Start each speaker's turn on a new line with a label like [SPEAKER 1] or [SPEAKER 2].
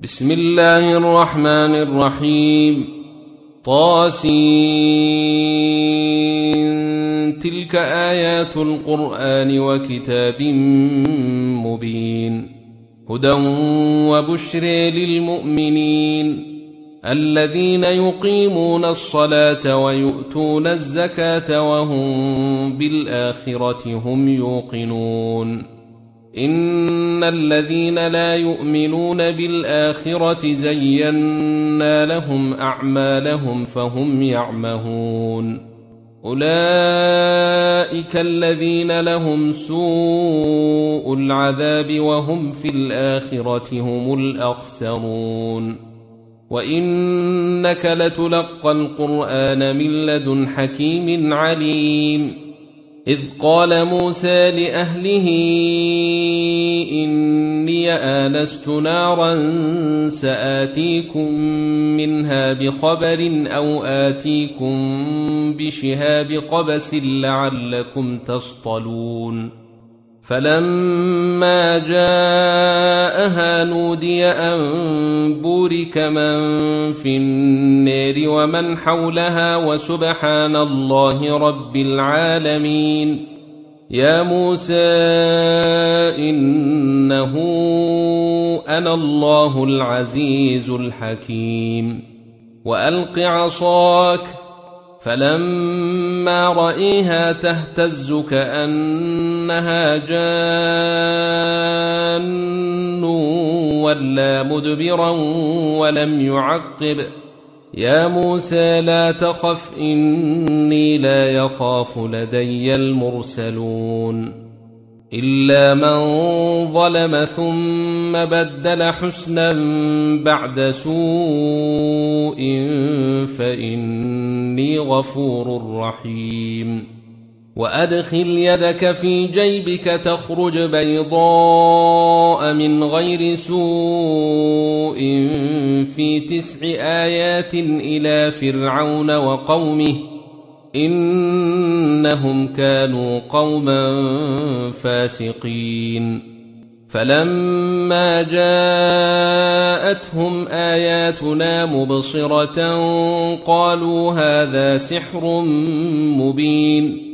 [SPEAKER 1] بسم الله الرحمن الرحيم. طاسين تلك آيات القرآن وكتاب مبين هدى وبشر للمؤمنين الذين يقيمون الصلاة ويؤتون الزكاة وهم بالآخرة هم يوقنون. إن الذين لا يؤمنون بالآخرة زينا لهم أعمالهم فهم يعمهون. أولئك الذين لهم سوء العذاب وهم في الآخرة هم الأخسرون. وإنك لتلقى القرآن من لدن حكيم عليم. إذ قال موسى لأهله إني آنست نارا سآتيكم منها بخبر أو آتيكم بشهاب قبس لعلكم تصطلون. فلما جاءها نودي أن بورك من في النار ومن حولها وسبحان الله رب العالمين. يا موسى إنه أنا الله العزيز الحكيم. وألق عصاك فلما رأيها تهتز كأنها جان ولا مدبرا ولم يعقب. يا موسى لا تخف إني لا يخاف لدي المرسلون. إلا من ظلم ثم بدل حسنا بعد سوء فإني غفور رحيم. وأدخل يدك في جيبك تخرج بيضاء من غير سوء في 9 آيات إلى فرعون وقومه إنهم كانوا قوما فاسقين. فلما جاءتهم آياتنا مبصرة قالوا هذا سحر مبين.